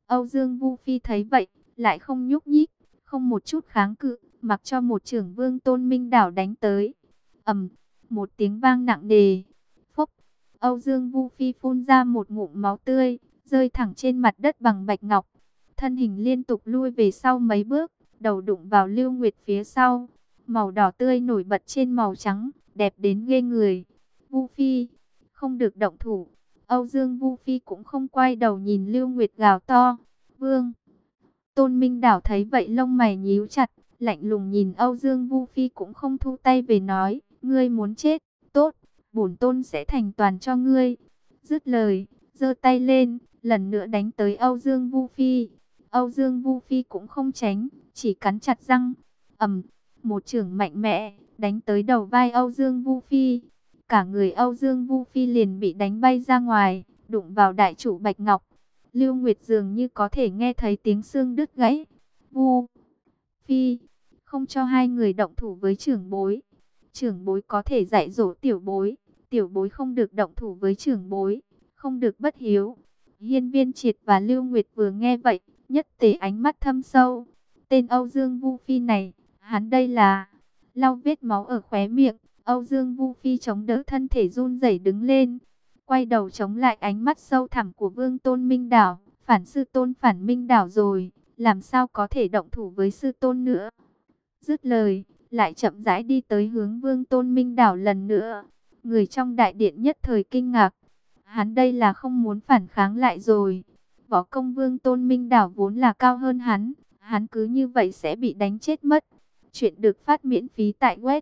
Âu Dương Vu Phi thấy vậy, lại không nhúc nhích, không một chút kháng cự, mặc cho một chưởng Vương Tôn Minh Đảo đánh tới. Ầm, một tiếng vang nặng nề. Phốc, Âu Dương Vu Phi phun ra một ngụm máu tươi, rơi thẳng trên mặt đất bằng bạch ngọc. Thân hình liên tục lui về sau mấy bước, đầu đụng vào Lưu Nguyệt phía sau. Màu đỏ tươi nổi bật trên màu trắng, đẹp đến ghê người. Vu Phi, không được động thủ. Âu Dương Vu Phi cũng không quay đầu nhìn Lưu Nguyệt gào to. Vương Tôn Minh Đảo thấy vậy lông mày nhíu chặt, lạnh lùng nhìn Âu Dương Vu Phi cũng không thu tay về nói, ngươi muốn chết, tốt, bổn tôn sẽ thành toàn cho ngươi. Dứt lời, giơ tay lên, lần nữa đánh tới Âu Dương Vu Phi. Âu Dương Vu Phi cũng không tránh, chỉ cắn chặt răng. Ầm, một chưởng mạnh mẽ đánh tới đầu vai Âu Dương Vu Phi. Cả người Âu Dương Vu Phi liền bị đánh bay ra ngoài, đụng vào đại trụ bạch ngọc. Lưu Nguyệt dường như có thể nghe thấy tiếng xương đứt gãy. Vu Phi, không cho hai người động thủ với trưởng bối. Trưởng bối có thể dạy dỗ tiểu bối, tiểu bối không được động thủ với trưởng bối, không được bất hiếu. Hiên Viên Triệt và Lưu Nguyệt vừa nghe vậy, nhất tề ánh mắt thâm sâu. Tên Âu Dương Vu Phi này, hắn đây là... Lau vết máu ở khóe miệng, Âu Dương Vu Phi chống đỡ thân thể run rẩy đứng lên, quay đầu chống lại ánh mắt sâu thẳm của Vương Tôn Minh Đảo. Phản sư tôn phản Minh Đảo rồi, làm sao có thể động thủ với sư tôn nữa. Dứt lời, lại chậm rãi đi tới hướng Vương Tôn Minh Đảo lần nữa. Người trong đại điện nhất thời kinh ngạc. Hắn đây là không muốn phản kháng lại rồi. Võ công Vương Tôn Minh Đảo vốn là cao hơn hắn cứ như vậy sẽ bị đánh chết mất. Chuyện được phát miễn phí tại web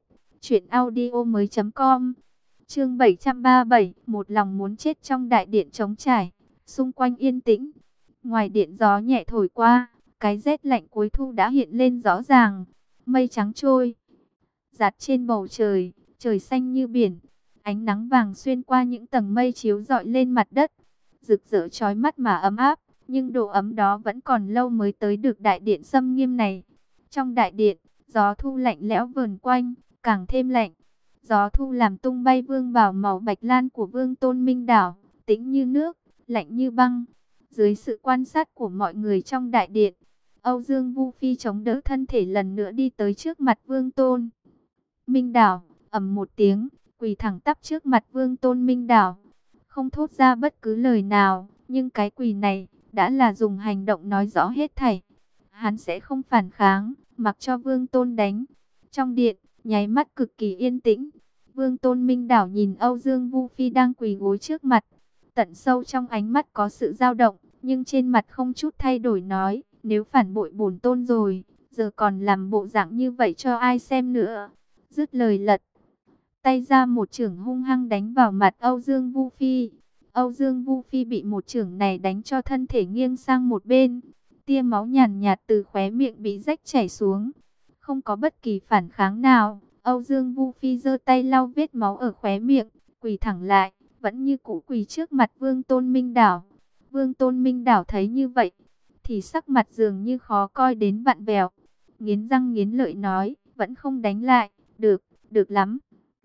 truyệnaudiomoi.com. Chương 737, một lòng muốn chết trong đại điện trống trải, xung quanh yên tĩnh. Ngoài điện gió nhẹ thổi qua, cái rét lạnh cuối thu đã hiện lên rõ ràng. Mây trắng trôi dạt trên bầu trời, trời xanh như biển. Ánh nắng vàng xuyên qua những tầng mây chiếu rọi lên mặt đất, rực rỡ chói mắt mà ấm áp. Nhưng độ ấm đó vẫn còn lâu mới tới được đại điện xâm nghiêm này. Trong đại điện, gió thu lạnh lẽo vờn quanh, càng thêm lạnh. Gió thu làm tung bay vương bào màu bạch lan của Vương Tôn Minh Đảo, tĩnh như nước, lạnh như băng. Dưới sự quan sát của mọi người trong đại điện, Âu Dương Vu Phi chống đỡ thân thể lần nữa đi tới trước mặt Vương Tôn Minh Đảo, ầm một tiếng, quỳ thẳng tắp trước mặt Vương Tôn Minh Đảo, không thốt ra bất cứ lời nào, nhưng cái quỳ này đã là dùng hành động nói rõ hết thảy. Hắn sẽ không phản kháng, mặc cho Vương Tôn đánh. Trong điện, nháy mắt cực kỳ yên tĩnh. Vương Tôn Minh Đảo nhìn Âu Dương Vu Phi đang quỳ gối trước mặt, tận sâu trong ánh mắt có sự dao động, nhưng trên mặt không chút thay đổi nói, nếu phản bội bổn tôn rồi, giờ còn làm bộ dạng như vậy cho ai xem nữa. Dứt lời lật tay ra một chưởng hung hăng đánh vào mặt Âu Dương Vu Phi. Âu Dương Vu Phi bị một chưởng này đánh cho thân thể nghiêng sang một bên. Tia máu nhàn nhạt từ khóe miệng bị rách chảy xuống. Không có bất kỳ phản kháng nào, Âu Dương Vu Phi giơ tay lau vết máu ở khóe miệng, quỳ thẳng lại, vẫn như cũ quỳ trước mặt Vương Tôn Minh Đảo. Vương Tôn Minh Đảo thấy như vậy, thì sắc mặt dường như khó coi đến vặn vẹo. Nghiến răng nghiến lợi nói, vẫn không đánh lại, được, được lắm.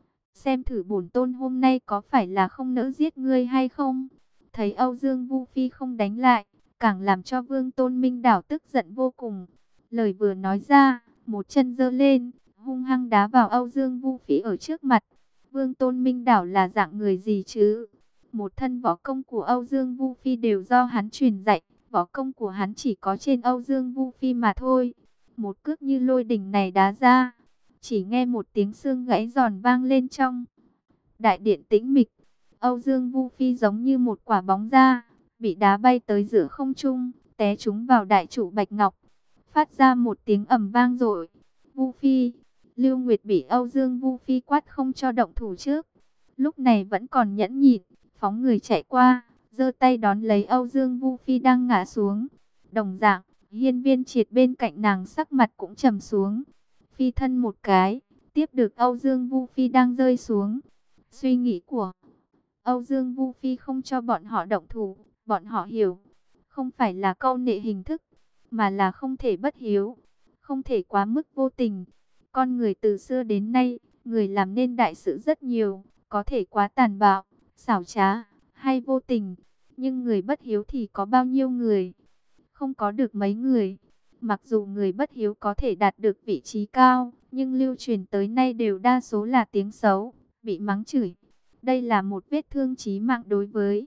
Xem thử bổn tôn hôm nay có phải là không nỡ giết ngươi hay không? Thấy Âu Dương Vu Phi không đánh lại, càng làm cho Vương Tôn Minh Đảo tức giận vô cùng. Lời vừa nói ra, một chân giơ lên, hung hăng đá vào Âu Dương Vu Phi ở trước mặt. Vương Tôn Minh Đảo là dạng người gì chứ? Một thân võ công của Âu Dương Vu Phi đều do hắn truyền dạy, võ công của hắn chỉ có trên Âu Dương Vu Phi mà thôi. Một cước như lôi đình này đá ra, chỉ nghe một tiếng xương gãy giòn vang lên trong đại điện tĩnh mịch. Âu Dương Vu Phi giống như một quả bóng ra, bị đá bay tới giữa không trung, té trúng vào đại trụ bạch ngọc, phát ra một tiếng ầm vang dội. Vu Phi, Lưu Nguyệt bị Âu Dương Vu Phi quát không cho động thủ trước, lúc này vẫn còn nhẫn nhịn, phóng người chạy qua, giơ tay đón lấy Âu Dương Vu Phi đang ngã xuống. Đồng dạng, Hiên Viên Triệt bên cạnh nàng sắc mặt cũng trầm xuống, phi thân một cái, tiếp được Âu Dương Vu Phi đang rơi xuống. Suy nghĩ của Âu Dương Vu Phi không cho bọn họ động thủ, bọn họ hiểu, không phải là câu nệ hình thức, mà là không thể bất hiếu, không thể quá mức vô tình. Con người từ xưa đến nay, người làm nên đại sự rất nhiều, có thể quá tàn bạo, xảo trá, hay vô tình, nhưng người bất hiếu thì có bao nhiêu người? không có được mấy người. Mặc dù người bất hiếu có thể đạt được vị trí cao, nhưng lưu truyền tới nay đều đa số là tiếng xấu, bị mắng chửi. Đây là một vết thương chí mạng đối với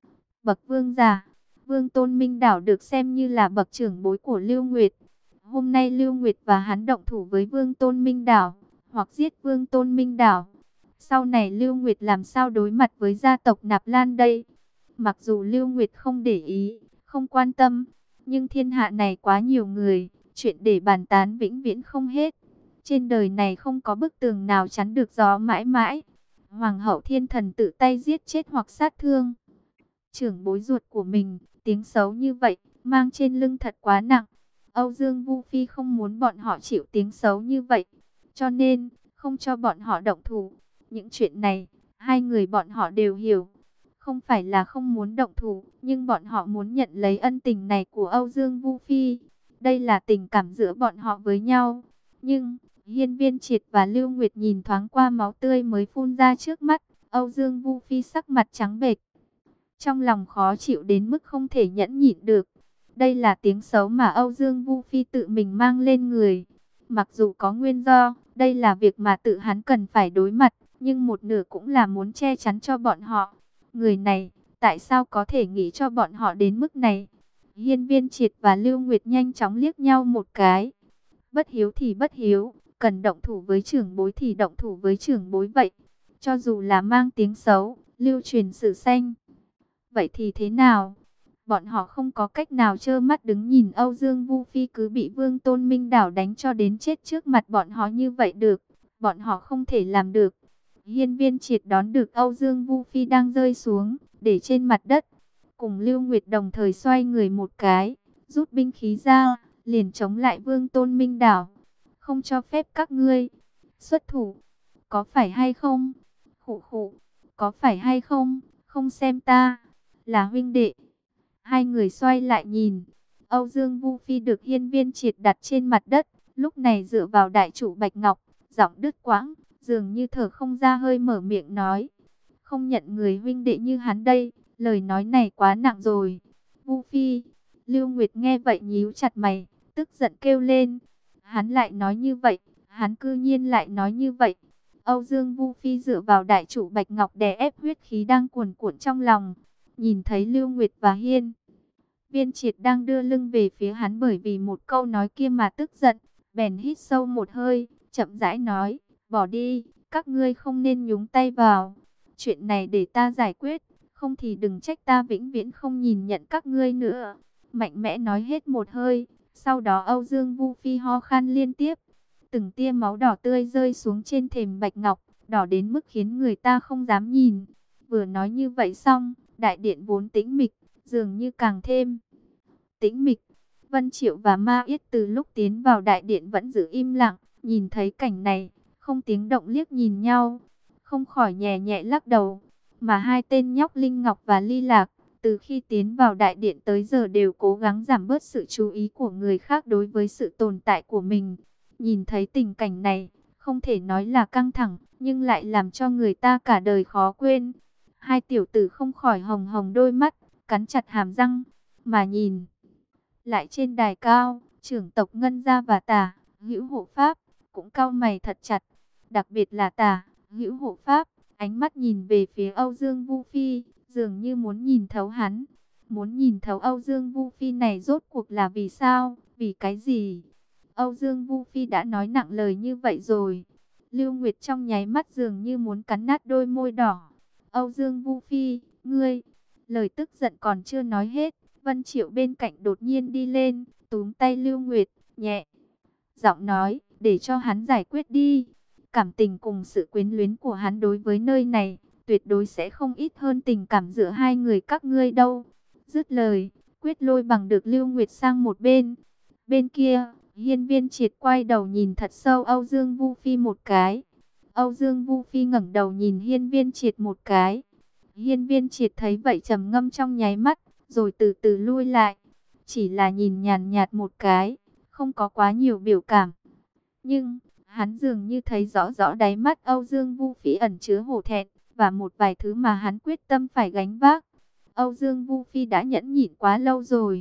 bậc vương giả. Vương Tôn Minh Đảo được xem như là bậc trưởng bối của Lưu Nguyệt. Hôm nay Lưu Nguyệt và hắn động thủ với Vương Tôn Minh Đảo, hoặc giết Vương Tôn Minh Đảo. Sau này Lưu Nguyệt làm sao đối mặt với gia tộc Nạp Lan đây? Mặc dù Lưu Nguyệt không để ý, không quan tâm, nhưng thiên hạ này quá nhiều người, chuyện để bàn tán vĩnh viễn không hết. Trên đời này không có bức tường nào chắn được gió mãi mãi. Hoàng hậu Thiên Thần tự tay giết chết hoặc sát thương trưởng bối ruột của mình, tiếng xấu như vậy, mang trên lưng thật quá nặng. Âu Dương Vu Phi không muốn bọn họ chịu tiếng xấu như vậy, cho nên không cho bọn họ động thủ. Những chuyện này, hai người bọn họ đều hiểu. Không phải là không muốn động thủ, nhưng bọn họ muốn nhận lấy ân tình này của Âu Dương Vu Phi. Đây là tình cảm giữa bọn họ với nhau. Nhưng, Hiên Viên Triệt và Lưu Nguyệt nhìn thoáng qua máu tươi mới phun ra trước mắt, Âu Dương Vu Phi sắc mặt trắng bệch. Trong lòng khó chịu đến mức không thể nhẫn nhịn được. Đây là tiếng xấu mà Âu Dương Vu Phi tự mình mang lên người. Mặc dù có nguyên do, đây là việc mà tự hắn cần phải đối mặt, nhưng một nửa cũng là muốn che chắn cho bọn họ. Người này, tại sao có thể nghĩ cho bọn họ đến mức này? Hiên Viên Triệt và Lưu Nguyệt nhanh chóng liếc nhau một cái. Bất hiếu thì bất hiếu, cần động thủ với trưởng bối thì động thủ với trưởng bối vậy. Cho dù là mang tiếng xấu, lưu truyền sử xanh. Vậy thì thế nào? Bọn họ không có cách nào trơ mắt đứng nhìn Âu Dương Vu Phi cứ bị Vương Tôn Minh Đảo đánh cho đến chết trước mặt bọn họ như vậy được. Bọn họ không thể làm được. Hiên Viên Triệt đón được Âu Dương Vu Phi đang rơi xuống, để trên mặt đất. Cùng Lưu Nguyệt đồng thời xoay người một cái, rút binh khí ra, liền chống lại Vương Tôn Minh Đảo. Không cho phép các ngươi xuất thủ. Có phải hay không? Khụ khụ. Có phải hay không? Không xem ta là huynh đệ. Hai người xoay lại nhìn. Âu Dương Vu Phi được Hiên Viên Triệt đặt trên mặt đất, lúc này dựa vào đại trụ bạch ngọc, giọng đứt quãng, dường như thở không ra hơi mở miệng nói: "Không nhận người huynh đệ như hắn đây, lời nói này quá nặng rồi." Vu Phi, Lưu Nguyệt nghe vậy nhíu chặt mày, tức giận kêu lên: "Hắn lại nói như vậy, hắn cư nhiên lại nói như vậy." Âu Dương Vu Phi dựa vào đại trụ bạch ngọc đè ép huyết khí đang cuồn cuộn trong lòng. Nhìn thấy Lưu Nguyệt và Hiên Viên Triệt đang đưa lưng về phía hắn bởi vì một câu nói kia mà tức giận, bèn hít sâu một hơi, chậm rãi nói: "Bỏ đi, các ngươi không nên nhúng tay vào. Chuyện này để ta giải quyết, không thì đừng trách ta vĩnh viễn không nhìn nhận các ngươi nữa." Mạnh mẽ nói hết một hơi, sau đó Âu Dương Vu Phi ho khan liên tiếp. Từng tia máu đỏ tươi rơi xuống trên thềm bạch ngọc, đỏ đến mức khiến người ta không dám nhìn. Vừa nói như vậy xong, đại điện vốn tĩnh mịch, dường như càng thêm tĩnh mịch. Vân Triệu và Ma Yết từ lúc tiến vào đại điện vẫn giữ im lặng, nhìn thấy cảnh này, không tiếng động liếc nhìn nhau, không khỏi nhẹ nhẹ lắc đầu. Mà hai tên nhóc Linh Ngọc và Ly Lạc, từ khi tiến vào đại điện tới giờ đều cố gắng giảm bớt sự chú ý của người khác đối với sự tồn tại của mình. Nhìn thấy tình cảnh này, không thể nói là căng thẳng, nhưng lại làm cho người ta cả đời khó quên. Hai tiểu tử không khỏi hồng hồng đôi mắt, cắn chặt hàm răng, mà nhìn lại trên đài cao, trưởng tộc Ngân Gia và Tả Hữu Hộ Pháp cũng cau mày thật chặt. Đặc biệt là Tả Hữu Hộ Pháp, ánh mắt nhìn về phía Âu Dương Vu Phi, dường như muốn nhìn thấu hắn. Muốn nhìn thấu Âu Dương Vu Phi này rốt cuộc là vì sao, vì cái gì? Âu Dương Vu Phi đã nói nặng lời như vậy rồi. Lưu Nguyệt trong nháy mắt dường như muốn cắn nát đôi môi đỏ. Âu Dương Vu Phi, ngươi... Lời tức giận còn chưa nói hết, Vân Triệu bên cạnh đột nhiên đi lên, túm tay Lưu Nguyệt, nhẹ giọng nói: "Để cho hắn giải quyết đi. Cảm tình cùng sự quyến luyến của hắn đối với nơi này, tuyệt đối sẽ không ít hơn tình cảm giữa hai người các ngươi đâu." Dứt lời, quyết lôi bằng được Lưu Nguyệt sang một bên. Bên kia, Hiên Viên Triệt quay đầu nhìn thật sâu Âu Dương Vu Phi một cái. Âu Dương Vu Phi ngẩng đầu nhìn Hiên Viên Triệt một cái. Hiên Viên Triệt thấy vậy trầm ngâm trong nháy mắt, rồi từ từ lui lại. Chỉ là nhìn nhàn nhạt một cái, không có quá nhiều biểu cảm. Nhưng, hắn dường như thấy rõ rõ đáy mắt Âu Dương Vu Phi ẩn chứa hổ thẹn, và một vài thứ mà hắn quyết tâm phải gánh vác. Âu Dương Vu Phi đã nhẫn nhịn quá lâu rồi.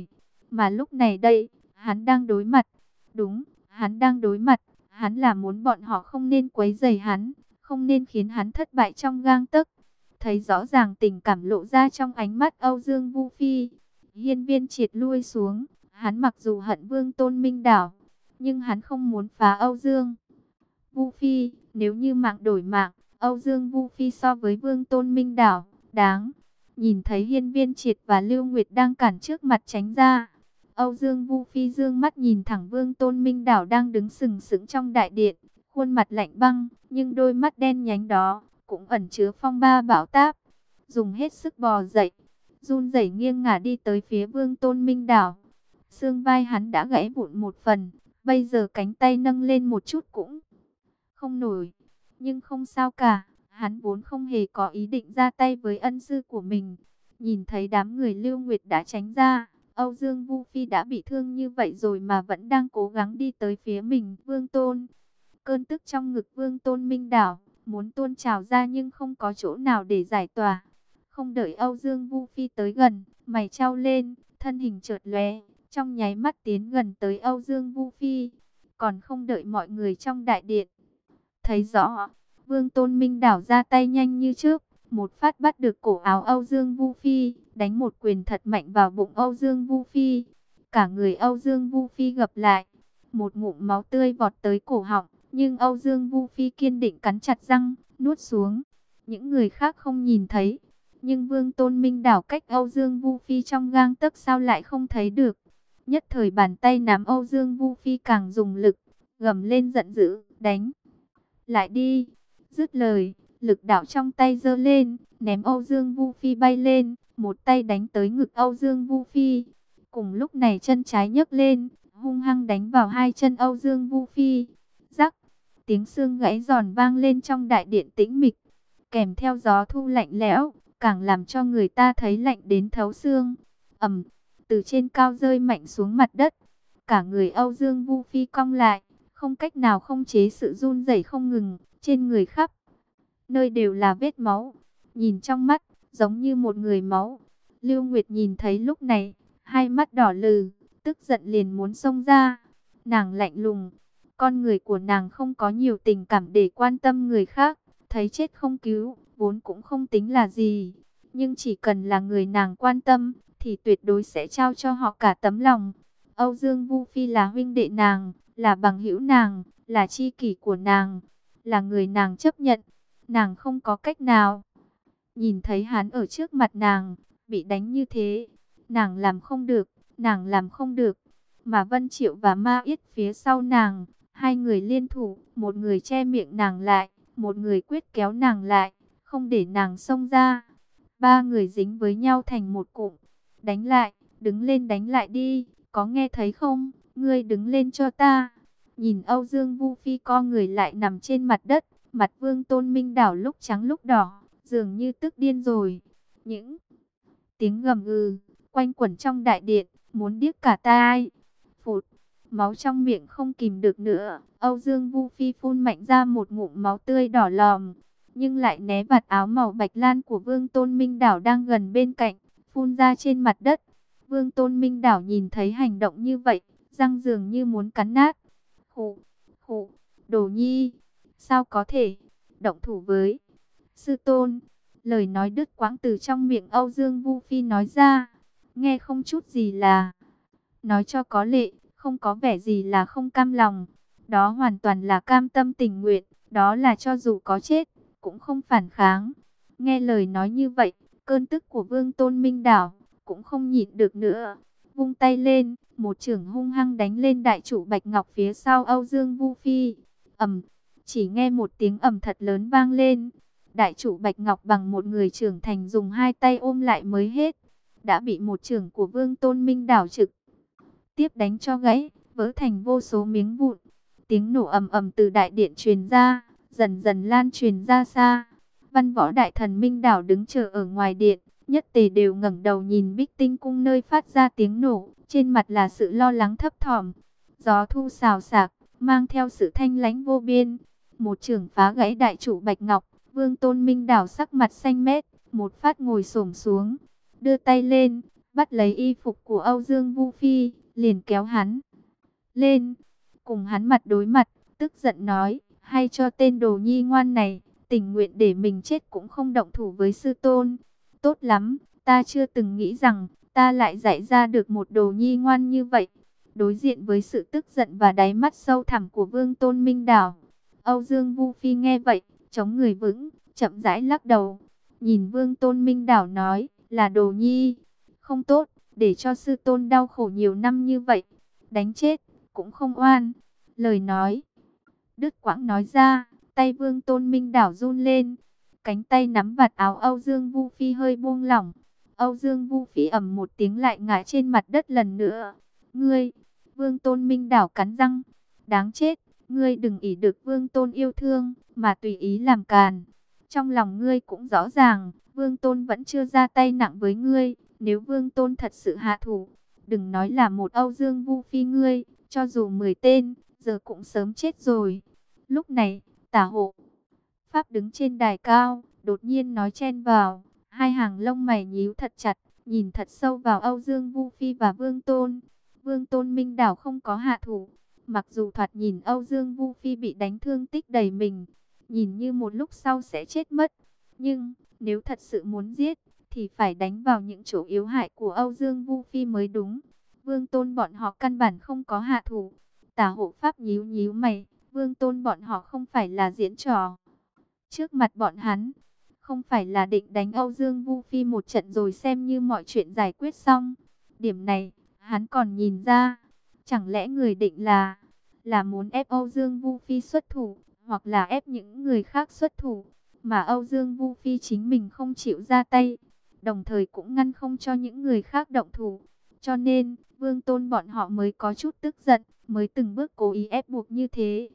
Mà lúc này đây, hắn đang đối mặt. Đúng, hắn đang đối mặt. Hắn là muốn bọn họ không nên quấy rầy hắn, không nên khiến hắn thất bại trong gang tấc. Thấy rõ ràng tình cảm lộ ra trong ánh mắt Âu Dương Vu Phi, Hiên Viên Triệt lui xuống. Hắn mặc dù hận Vương Tôn Minh Đảo, nhưng hắn không muốn phá Âu Dương Vu Phi. Nếu như mạng đổi mạng, Âu Dương Vu Phi so với Vương Tôn Minh Đảo, đáng. Nhìn thấy Hiên Viên Triệt và Lưu Nguyệt đang cản trước mặt tránh ra, Âu Dương Vu Phi dương mắt nhìn thẳng Vương Tôn Minh Đảo đang đứng sừng sững trong đại điện, khuôn mặt lạnh băng, nhưng đôi mắt đen nhánh đó cũng ẩn chứa phong ba bão táp. Dùng hết sức bò dậy, run rẩy nghiêng ngả đi tới phía Vương Tôn Minh Đảo. Xương vai hắn đã gãy vụn một phần, bây giờ cánh tay nâng lên một chút cũng không nổi. Nhưng không sao cả, hắn vốn không hề có ý định ra tay với ân sư của mình. Nhìn thấy đám người Lưu Nguyệt đã tránh ra, Âu Dương Vu Phi đã bị thương như vậy rồi mà vẫn đang cố gắng đi tới phía mình. Vương Tôn, cơn tức trong ngực Vương Tôn Minh Đảo muốn tuôn trào ra nhưng không có chỗ nào để giải tỏa. Không đợi Âu Dương Vu Phi tới gần, mày chau lên, thân hình chợt lóe, trong nháy mắt tiến gần tới Âu Dương Vu Phi. Còn không đợi mọi người trong đại điện thấy rõ, Vương Tôn Minh Đảo ra tay nhanh như trước, một phát bắt được cổ áo Âu Dương Vu Phi, đánh một quyền thật mạnh vào bụng Âu Dương Vu Phi. Cả người Âu Dương Vu Phi gập lại, một ngụm máu tươi vọt tới cổ họng, nhưng Âu Dương Vu Phi kiên định cắn chặt răng, nuốt xuống. Những người khác không nhìn thấy, nhưng Vương Tôn Minh Đảo cách Âu Dương Vu Phi trong gang tấc sao lại không thấy được. Nhất thời bàn tay nắm Âu Dương Vu Phi càng dùng lực, gầm lên giận dữ, đánh lại đi. Dứt lời, lực đạo trong tay giơ lên, ném Âu Dương Vu Phi bay lên, một tay đánh tới ngực Âu Dương Vu Phi. Cùng lúc này chân trái nhấc lên, hung hăng đánh vào hai chân Âu Dương Vu Phi. Rắc, tiếng xương gãy giòn vang lên trong đại điện tĩnh mịch, kèm theo gió thu lạnh lẽo, càng làm cho người ta thấy lạnh đến thấu xương. Ầm, từ trên cao rơi mạnh xuống mặt đất. Cả người Âu Dương Vu Phi cong lại, không cách nào không chế sự run rẩy không ngừng, trên người khắp nơi đều là vết máu, nhìn trong mắt giống như một người máu. Lưu Nguyệt nhìn thấy lúc này, hai mắt đỏ lừ, tức giận liền muốn xông ra. Nàng lạnh lùng, con người của nàng không có nhiều tình cảm để quan tâm người khác, thấy chết không cứu, vốn cũng không tính là gì. Nhưng chỉ cần là người nàng quan tâm, thì tuyệt đối sẽ trao cho họ cả tấm lòng. Âu Dương Vu Phi là huynh đệ nàng, là bằng hữu nàng, là tri kỷ của nàng, là người nàng chấp nhận. Nàng không có cách nào. Nhìn thấy hắn ở trước mặt nàng, bị đánh như thế, nàng làm không được, nàng làm không được. Mà Vân Triệu và Ma Yết phía sau nàng, hai người liên thủ, một người che miệng nàng lại, một người quyết kéo nàng lại, không để nàng xông ra. Ba người dính với nhau thành một cụm. Đánh lại, đứng lên đánh lại đi, có nghe thấy không? Ngươi đứng lên cho ta. Nhìn Âu Dương Vu Phi co người lại nằm trên mặt đất, mặt Vương Tôn Minh Đảo lúc trắng lúc đỏ, dường như tức điên rồi. Những tiếng gầm gừ quanh quẩn trong đại điện, muốn điếc cả tai. Phụt, máu trong miệng không kìm được nữa, Âu Dương Vu Phi phun mạnh ra một ngụm máu tươi đỏ lòm, nhưng lại né vạt áo màu bạch lan của Vương Tôn Minh Đảo đang gần bên cạnh, phun ra trên mặt đất. Vương Tôn Minh Đảo nhìn thấy hành động như vậy, răng dường như muốn cắn nát. Khụ, khụ, Đồ Nhi, sao có thể động thủ với sư tôn? Lời nói đứt quãng từ trong miệng Âu Dương Vu Phi nói ra, nghe không chút gì là nói cho có lệ, không có vẻ gì là không cam lòng. Đó hoàn toàn là cam tâm tình nguyện, đó là cho dù có chết, cũng không phản kháng. Nghe lời nói như vậy, cơn tức của Vương Tôn Minh Đảo cũng không nhịn được nữa. Vung tay lên, một chưởng hung hăng đánh lên đại trụ Bạch Ngọc phía sau Âu Dương Vu Phi. Ầm, chỉ nghe một tiếng ầm thật lớn vang lên. Đại trụ Bạch Ngọc bằng một người trưởng thành dùng hai tay ôm lại mới hết, đã bị một chưởng của Vương Tôn Minh Đảo trực tiếp đánh cho gãy, vỡ thành vô số miếng vụn. Tiếng nổ ầm ầm từ đại điện truyền ra, dần dần lan truyền ra xa. Văn võ đại thần Minh Đảo đứng chờ ở ngoài điện, nhất tề đều ngẩng đầu nhìn Bích Tinh cung nơi phát ra tiếng nổ, trên mặt là sự lo lắng thấp thỏm. Gió thu xào xạc, mang theo sự thanh lãnh vô biên. Một chưởng phá gãy đại trụ Bạch Ngọc, Vương Tôn Minh Đảo sắc mặt xanh mét, một phát ngồi xổm xuống, đưa tay lên, bắt lấy y phục của Âu Dương Vu Phi, liền kéo hắn lên, cùng hắn mặt đối mặt, tức giận nói, hay cho tên đồ nhi ngoan này, tình nguyện để mình chết cũng không động thủ với sư tôn. Tốt lắm, ta chưa từng nghĩ rằng ta lại dạy ra được một đồ nhi ngoan như vậy. Đối diện với sự tức giận và đáy mắt sâu thẳm của Vương Tôn Minh Đảo, Âu Dương Vu Phi nghe vậy, chống người vững, chậm rãi lắc đầu, nhìn Vương Tôn Minh Đảo nói, là đồ nhi, không tốt, để cho sư tôn đau khổ nhiều năm như vậy, đánh chết, cũng không oan. Lời nói, đứt quãng nói ra, tay Vương Tôn Minh Đảo run lên, cánh tay nắm vạt áo Âu Dương Vu Phi hơi buông lỏng. Âu Dương Vu Phi ầm một tiếng lại ngã trên mặt đất lần nữa. Ngươi, Vương Tôn Minh Đảo cắn răng, đáng chết, ngươi đừng ỷ được Vương Tôn yêu thương, mà tùy ý làm càn. Trong lòng ngươi cũng rõ ràng, Vương Tôn vẫn chưa ra tay nặng với ngươi, nếu Vương Tôn thật sự hạ thủ, đừng nói là một Âu Dương Vu Phi ngươi, cho dù 10 tên, giờ cũng sớm chết rồi. Lúc này, Tả Hộ Pháp đứng trên đài cao, đột nhiên nói chen vào, hai hàng lông mày nhíu thật chặt, nhìn thật sâu vào Âu Dương Vu Phi và Vương Tôn. Vương Tôn Minh Đảo không có hạ thủ, mặc dù thoạt nhìn Âu Dương Vu Phi bị đánh thương tích đầy mình, nhìn như một lúc sau sẽ chết mất, nhưng nếu thật sự muốn giết, thì phải đánh vào những chỗ yếu hại của Âu Dương Vu Phi mới đúng. Vương Tôn bọn họ căn bản không có hạ thủ. Tả Hộ Pháp nhíu nhíu mày, Vương Tôn bọn họ không phải là diễn trò trước mặt bọn hắn, không phải là định đánh Âu Dương Vu Phi một trận rồi xem như mọi chuyện giải quyết xong. Điểm này, hắn còn nhìn ra, chẳng lẽ người định là muốn ép Âu Dương Vu Phi xuất thủ, hoặc là ép những người khác xuất thủ, mà Âu Dương Vu Phi chính mình không chịu ra tay, đồng thời cũng ngăn không cho những người khác động thủ. Cho nên, Vương Tôn bọn họ mới có chút tức giận, mới từng bước cố ý ép buộc như thế.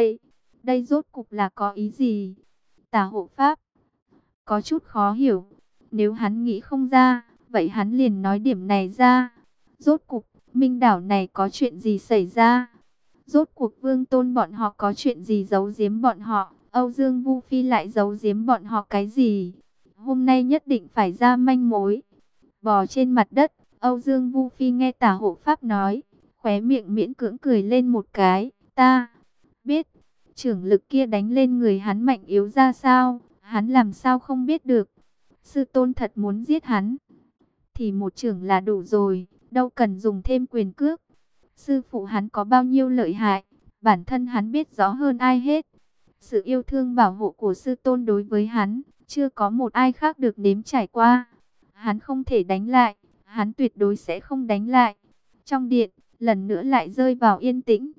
Đây rốt cục là có ý gì? Tả Hộ Pháp có chút khó hiểu. Nếu hắn nghĩ không ra, vậy hắn liền nói điểm này ra. Rốt cục, Minh Đảo này có chuyện gì xảy ra? Rốt cuộc Vương Tôn bọn họ có chuyện gì giấu giếm bọn họ? Âu Dương Vu Phi lại giấu giếm bọn họ cái gì? Hôm nay nhất định phải ra manh mối. Bò trên mặt đất, Âu Dương Vu Phi nghe Tả Hộ Pháp nói, khóe miệng miễn cưỡng cười lên một cái. Ta biết, trưởng lực kia đánh lên người hắn mạnh yếu ra sao, hắn làm sao không biết được. Sư tôn thật muốn giết hắn, thì một trưởng là đủ rồi, đâu cần dùng thêm quyền cước. Sư phụ hắn có bao nhiêu lợi hại, bản thân hắn biết rõ hơn ai hết. Sự yêu thương bảo hộ của sư tôn đối với hắn, chưa có một ai khác được nếm trải qua. Hắn không thể đánh lại, hắn tuyệt đối sẽ không đánh lại. Trong điện, lần nữa lại rơi vào yên tĩnh.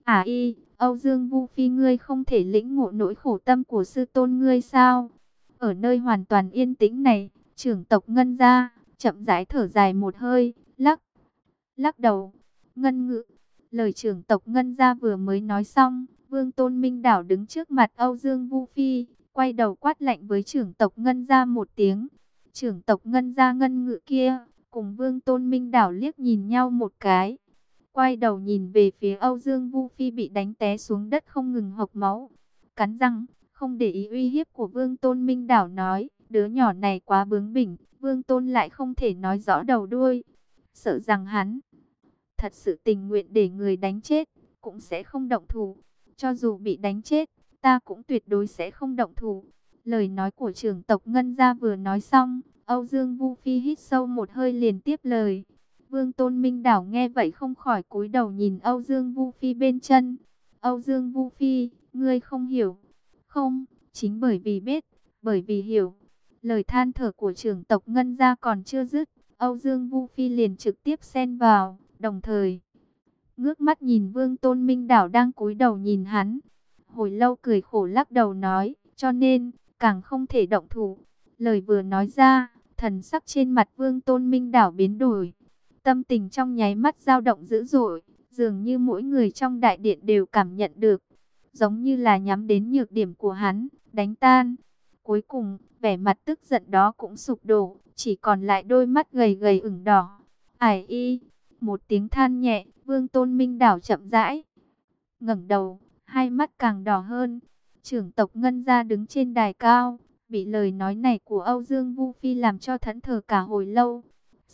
Âu Dương Vu Phi ngươi không thể lĩnh ngộ nỗi khổ tâm của sư tôn ngươi sao? Ở nơi hoàn toàn yên tĩnh này, trưởng tộc Ngân gia chậm rãi thở dài một hơi, lắc đầu. Ngân Ngự, lời trưởng tộc Ngân gia vừa mới nói xong, Vương Tôn Minh Đảo đứng trước mặt Âu Dương Vu Phi, quay đầu quát lạnh với trưởng tộc Ngân gia một tiếng. Trưởng tộc Ngân gia Ngân Ngự kia, cùng Vương Tôn Minh Đảo liếc nhìn nhau một cái, quay đầu nhìn về phía Âu Dương Vu Phi bị đánh té xuống đất không ngừng hộc máu, cắn răng, không để ý uy hiếp của Vương Tôn Minh Đảo nói, đứa nhỏ này quá bướng bỉnh. Vương Tôn lại không thể nói rõ đầu đuôi, sợ rằng hắn thật sự tình nguyện để người đánh chết, cũng sẽ không động thủ. Cho dù bị đánh chết, ta cũng tuyệt đối sẽ không động thủ. Lời nói của trưởng tộc Ngân gia vừa nói xong, Âu Dương Vu Phi hít sâu một hơi liền tiếp lời. Vương Tôn Minh Đảo nghe vậy không khỏi cúi đầu nhìn Âu Dương Vu Phi bên chân. Âu Dương Vu Phi, ngươi không hiểu. Không, chính bởi vì biết, bởi vì hiểu. Lời than thở của trưởng tộc Ngân gia còn chưa dứt, Âu Dương Vu Phi liền trực tiếp xen vào, đồng thời ngước mắt nhìn Vương Tôn Minh Đảo đang cúi đầu nhìn hắn. Hồi lâu cười khổ lắc đầu nói, cho nên, càng không thể động thủ. Lời vừa nói ra, thần sắc trên mặt Vương Tôn Minh Đảo biến đổi. Tâm tình trong nháy mắt dao động dữ dội, dường như mỗi người trong đại điện đều cảm nhận được. Giống như là nhắm đến nhược điểm của hắn, đánh tan. Cuối cùng, vẻ mặt tức giận đó cũng sụp đổ, chỉ còn lại đôi mắt gầy gầy ửng đỏ. Một tiếng than nhẹ, Vương Tôn Minh Đảo chậm rãi ngẩng đầu, hai mắt càng đỏ hơn. Trưởng tộc Ngân gia đứng trên đài cao, bị lời nói này của Âu Dương Vu Phi làm cho thẫn thờ cả hồi lâu.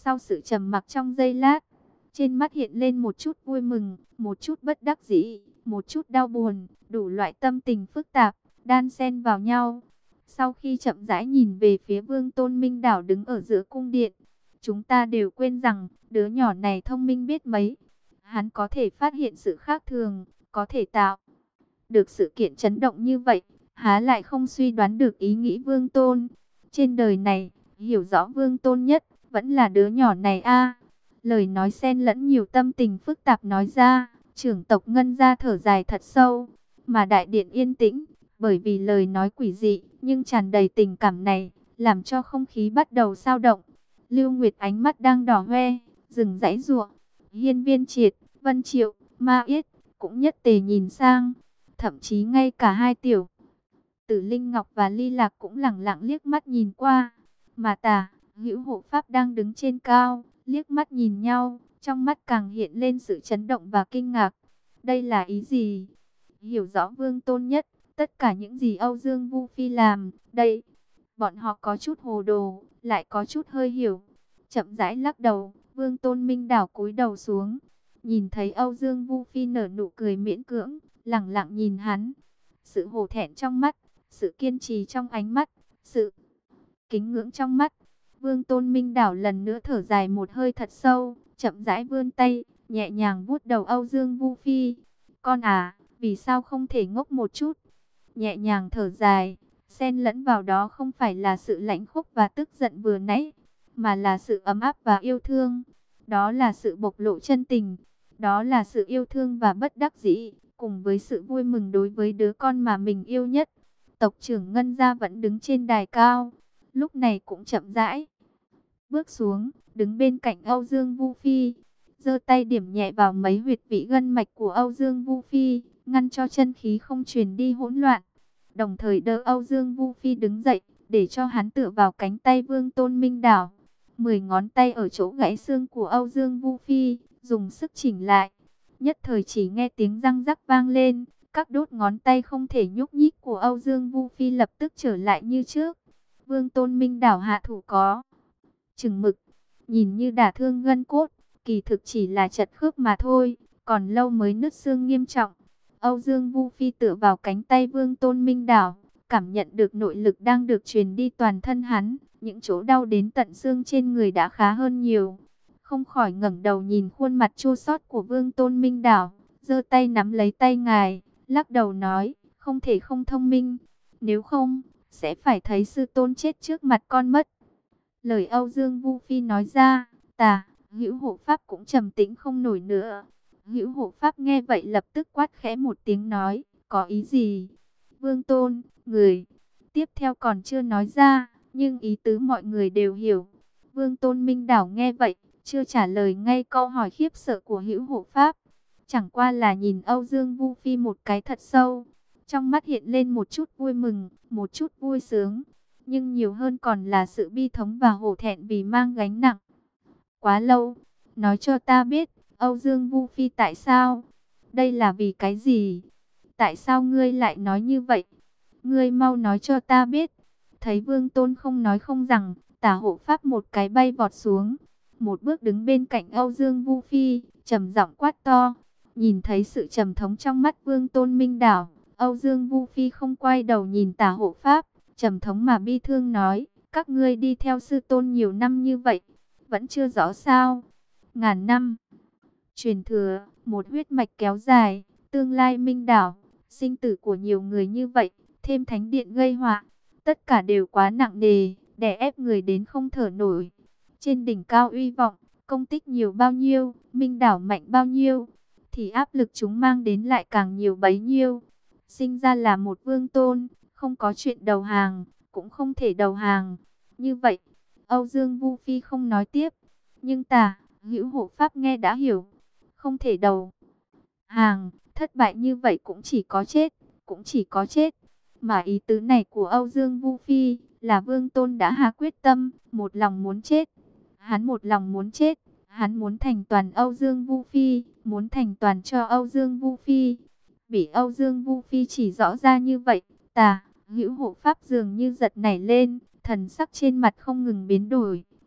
Sau sự trầm mặc trong giây lát, trên mắt hiện lên một chút vui mừng, một chút bất đắc dĩ, một chút đau buồn, đủ loại tâm tình phức tạp, đan xen vào nhau. Sau khi chậm rãi nhìn về phía Vương Tôn Minh Đảo đứng ở giữa cung điện, chúng ta đều quên rằng, đứa nhỏ này thông minh biết mấy. Hắn có thể phát hiện sự khác thường, có thể tạo được sự kiện chấn động như vậy, há lại không suy đoán được ý nghĩ Vương Tôn. Trên đời này, hiểu rõ Vương Tôn nhất, vẫn là đứa nhỏ này a. Lời nói xen lẫn nhiều tâm tình phức tạp nói ra, trưởng tộc Ngân gia thở dài thật sâu, mà đại điện yên tĩnh, bởi vì lời nói quỷ dị, nhưng tràn đầy tình cảm này, làm cho không khí bắt đầu dao động. Lưu Nguyệt ánh mắt đang đỏ hoe, dừng giãy giụa. Hiên Viên Triệt, Vân Triệu, Ma Yết cũng nhất tề nhìn sang, thậm chí ngay cả hai tiểu tử Linh Ngọc và Ly Lạc cũng lẳng lặng liếc mắt nhìn qua. Mà Tả Hữu hộ pháp đang đứng trên cao, liếc mắt nhìn nhau, trong mắt càng hiện lên sự chấn động và kinh ngạc. Đây là ý gì? Hiểu rõ Vương Tôn nhất, tất cả những gì Âu Dương Vu Phi làm, đây, bọn họ có chút hồ đồ, lại có chút hơi hiểu. Chậm rãi lắc đầu, Vương Tôn Minh Đảo cúi đầu xuống, nhìn thấy Âu Dương Vu Phi nở nụ cười miễn cưỡng, lẳng lặng nhìn hắn. Sự hổ thẹn trong mắt, sự kiên trì trong ánh mắt, sự kính ngưỡng trong mắt. Vương Tôn Minh Đảo lần nữa thở dài một hơi thật sâu, chậm rãi vươn tay, nhẹ nhàng vuốt đầu Âu Dương Vu Phi. Con à, vì sao không thể ngốc một chút? Nhẹ nhàng thở dài, xen lẫn vào đó không phải là sự lãnh khốc và tức giận vừa nãy, mà là sự ấm áp và yêu thương. Đó là sự bộc lộ chân tình, đó là sự yêu thương và bất đắc dĩ, cùng với sự vui mừng đối với đứa con mà mình yêu nhất. Tộc trưởng Ngân gia vẫn đứng trên đài cao, lúc này cũng chậm rãi bước xuống, đứng bên cạnh Âu Dương Vu Phi, giơ tay điểm nhẹ vào mấy huyệt vị gân mạch của Âu Dương Vu Phi, ngăn cho chân khí không truyền đi hỗn loạn. Đồng thời đỡ Âu Dương Vu Phi đứng dậy, để cho hắn tựa vào cánh tay Vương Tôn Minh Đảo. 10 ngón tay ở chỗ gãy xương của Âu Dương Vu Phi, dùng sức chỉnh lại. Nhất thời chỉ nghe tiếng răng rắc vang lên, các đốt ngón tay không thể nhúc nhích của Âu Dương Vu Phi lập tức trở lại như trước. Vương Tôn Minh Đảo hạ thủ có chừng mực, nhìn như đả thương gân cốt, kỳ thực chỉ là chật khớp mà thôi, còn lâu mới nứt xương nghiêm trọng. Âu Dương Vu Phi tựa vào cánh tay Vương Tôn Minh Đảo, cảm nhận được nội lực đang được truyền đi toàn thân hắn, những chỗ đau đến tận xương trên người đã khá hơn nhiều. Không khỏi ngẩng đầu nhìn khuôn mặt chua xót của Vương Tôn Minh Đảo, giơ tay nắm lấy tay ngài, lắc đầu nói, không thể không thông minh, nếu không, sẽ phải thấy sư tôn chết trước mặt con mất. Lời Âu Dương Vu Phi nói ra, Tả Hữu hộ pháp cũng trầm tĩnh không nổi nữa. Hữu hộ pháp nghe vậy lập tức quát khẽ một tiếng nói, có ý gì? Vương Tôn, người tiếp theo còn chưa nói ra, nhưng ý tứ mọi người đều hiểu. Vương Tôn Minh Đảo nghe vậy, chưa trả lời ngay câu hỏi khiếp sợ của Hữu hộ pháp. Chẳng qua là nhìn Âu Dương Vu Phi một cái thật sâu. Trong mắt hiện lên một chút vui mừng, một chút vui sướng. Nhưng nhiều hơn còn là sự bi thống và hổ thẹn vì mang gánh nặng. Quá lâu, nói cho ta biết, Âu Dương Vu Phi tại sao? Đây là vì cái gì? Tại sao ngươi lại nói như vậy? Ngươi mau nói cho ta biết. Thấy Vương Tôn không nói không rằng, Tả hộ pháp một cái bay vọt xuống, một bước đứng bên cạnh Âu Dương Vu Phi, trầm giọng quát to. Nhìn thấy sự trầm thống trong mắt Vương Tôn Minh Đảo, Âu Dương Vu Phi không quay đầu nhìn Tả hộ pháp, trầm thống mà bi thương nói, các ngươi đi theo sư tôn nhiều năm như vậy, vẫn chưa rõ sao? Ngàn năm truyền thừa, một huyết mạch kéo dài, tương lai Minh Đảo, sinh tử của nhiều người như vậy, thêm thánh điện gây họa, tất cả đều quá nặng nề, đè ép người đến không thở nổi. Trên đỉnh cao uy vọng, công tích nhiều bao nhiêu, Minh Đảo mạnh bao nhiêu, thì áp lực chúng mang đến lại càng nhiều bấy nhiêu. Sinh ra là một vương tôn, không có chuyện đầu hàng, cũng không thể đầu hàng. Như vậy, Âu Dương Vu Phi không nói tiếp, nhưng Tả Hữu hộ pháp nghe đã hiểu, không thể đầu hàng, thất bại như vậy cũng chỉ có chết, cũng chỉ có chết. Mà ý tứ này của Âu Dương Vu Phi là Vương Tôn đã hạ quyết tâm, một lòng muốn chết. Hắn một lòng muốn chết, hắn muốn thành toàn Âu Dương Vu Phi, muốn thành toàn cho Âu Dương Vu Phi. Bị Âu Dương Vu Phi chỉ rõ ra như vậy, Tả Hữu hộ pháp dường như giật nảy lên, thần sắc trên mặt không ngừng biến đổi,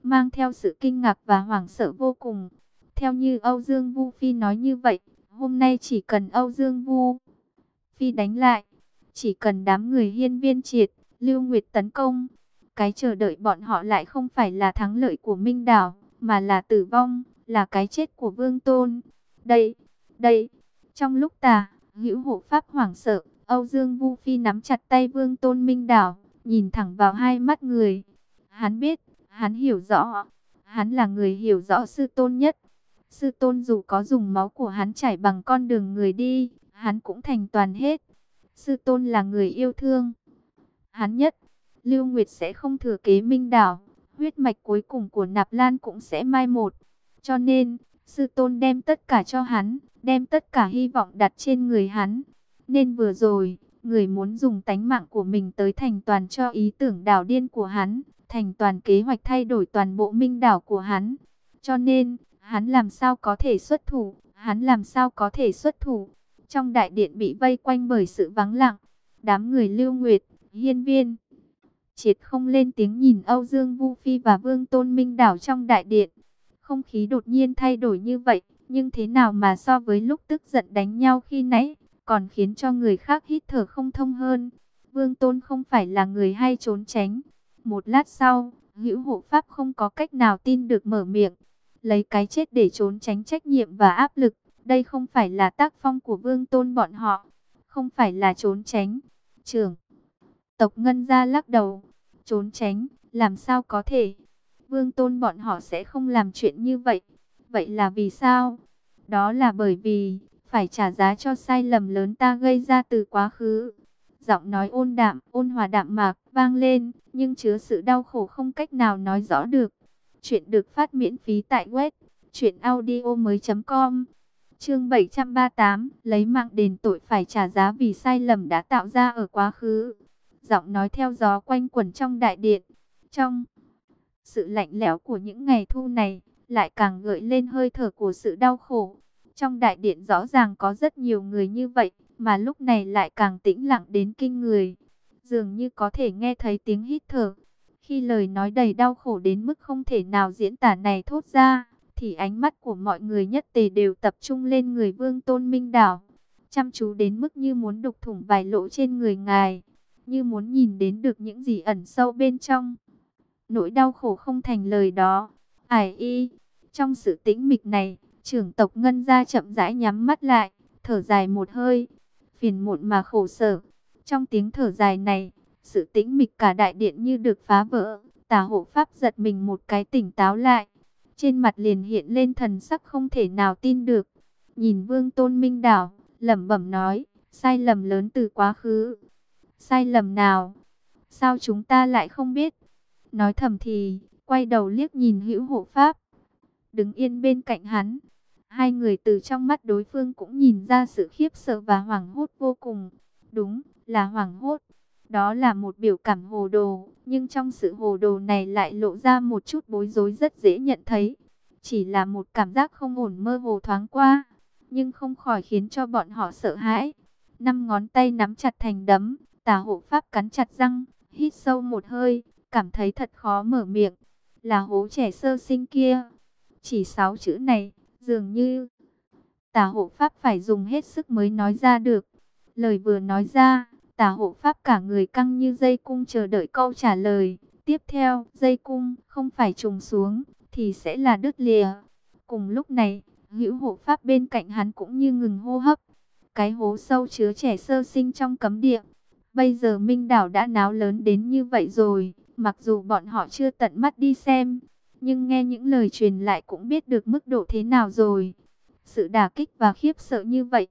mang theo sự kinh ngạc và hoảng sợ vô cùng. Theo như Âu Dương Vu Phi nói như vậy, hôm nay chỉ cần Âu Dương Vu Phi đánh lại, chỉ cần đám người Hiên Viên Triệt, Lưu Nguyệt tấn công, cái chờ đợi bọn họ lại không phải là thắng lợi của Minh Đảo, mà là tử vong, là cái chết của Vương Tôn. Đây, đây, trong lúc Tả Hữu hộ pháp hoảng sợ, Âu Dương Vu Phi nắm chặt tay Vương Tôn Minh Đảo, nhìn thẳng vào hai mắt người. Hắn biết, hắn hiểu rõ, hắn là người hiểu rõ sư tôn nhất. Sư tôn dù có dùng máu của hắn trải bằng con đường người đi, hắn cũng thành toàn hết. Sư tôn là người yêu thương hắn nhất. Lưu Nguyệt sẽ không thừa kế Minh Đảo, huyết mạch cuối cùng của Nạp Lan cũng sẽ mai một. Cho nên, sư tôn đem tất cả cho hắn, đem tất cả hy vọng đặt trên người hắn. Nên vừa rồi, người muốn dùng tánh mạng của mình tới thành toàn cho ý tưởng đảo điên của hắn, thành toàn kế hoạch thay đổi toàn bộ Minh Đảo của hắn. Cho nên, hắn làm sao có thể xuất thủ, hắn làm sao có thể xuất thủ. Trong đại điện bị vây quanh bởi sự vắng lặng, đám người Lưu Nguyệt, Hiên Viên Triệt không lên tiếng nhìn Âu Dương Vu Phi và Vương Tôn Minh Đảo trong đại điện. Không khí đột nhiên thay đổi như vậy, nhưng thế nào mà so với lúc tức giận đánh nhau khi nãy, còn khiến cho người khác hít thở không thông hơn. Vương Tôn không phải là người hay trốn tránh. Một lát sau, Hữu Hộ Pháp không có cách nào tin được mở miệng, lấy cái chết để trốn tránh trách nhiệm và áp lực. Đây không phải là tác phong của Vương Tôn bọn họ, không phải là trốn tránh. Trưởng tộc Ngân Gia lắc đầu, trốn tránh, làm sao có thể? Vương Tôn bọn họ sẽ không làm chuyện như vậy. Vậy là vì sao? Đó là bởi vì phải trả giá cho sai lầm lớn ta gây ra từ quá khứ. Giọng nói ôn đạm, ôn hòa đạm mạc vang lên, nhưng chứa sự đau khổ không cách nào nói rõ được. Chuyện được phát miễn phí tại web truyệnaudiomoi.com. Chương 738, lấy mạng đền tội, phải trả giá vì sai lầm đã tạo ra ở quá khứ. Giọng nói theo gió quanh quẩn trong đại điện. Trong sự lạnh lẽo của những ngày thu này, lại càng gợi lên hơi thở của sự đau khổ. Trong đại điện rõ ràng có rất nhiều người như vậy, mà lúc này lại càng tĩnh lặng đến kinh người. Dường như có thể nghe thấy tiếng hít thở. Khi lời nói đầy đau khổ đến mức không thể nào diễn tả này thốt ra, thì ánh mắt của mọi người nhất tề đều tập trung lên người Vương Tôn Minh Đảo. Chăm chú đến mức như muốn đục thủng vài lỗ trên người ngài, như muốn nhìn đến được những gì ẩn sâu bên trong. Nỗi đau khổ không thành lời đó. Ải y, trong sự tĩnh mịch này, trưởng tộc Ngân Gia chậm rãi nhắm mắt lại, thở dài một hơi, phiền muộn mà khổ sở. Trong tiếng thở dài này, sự tĩnh mịch cả đại điện như được phá vỡ. Tả hộ pháp giật mình một cái, tỉnh táo lại, trên mặt liền hiện lên thần sắc không thể nào tin được. Nhìn Vương Tôn Minh Đảo, lẩm bẩm nói, sai lầm lớn từ quá khứ. Sai lầm nào? Sao chúng ta lại không biết? Nói thầm thì, quay đầu liếc nhìn Hữu Hộ Pháp, đứng yên bên cạnh hắn. Hai người từ trong mắt đối phương cũng nhìn ra sự khiếp sợ và hoảng hốt vô cùng. Đúng là hoảng hốt. Đó là một biểu cảm hồ đồ, nhưng trong sự hồ đồ này lại lộ ra một chút bối rối rất dễ nhận thấy. Chỉ là một cảm giác không ổn mơ hồ thoáng qua, nhưng không khỏi khiến cho bọn họ sợ hãi. Năm ngón tay nắm chặt thành đấm, Tả hộ pháp cắn chặt răng, hít sâu một hơi, cảm thấy thật khó mở miệng. Là hố trẻ sơ sinh kia. Chỉ 6 chữ này, dường như Tả hộ pháp phải dùng hết sức mới nói ra được. Lời vừa nói ra, Tả hộ pháp cả người căng như dây cung chờ đợi câu trả lời. Tiếp theo, dây cung không phải trùng xuống, thì sẽ là đứt lìa. Cùng lúc này, Hữu hộ pháp bên cạnh hắn cũng như ngừng hô hấp. Cái hố sâu chứa trẻ sơ sinh trong cấm địa. Bây giờ Minh Đảo đã náo lớn đến như vậy rồi, mặc dù bọn họ chưa tận mắt đi xem, nhưng nghe những lời truyền lại cũng biết được mức độ thế nào rồi. Sự đả kích và khiếp sợ như vậy,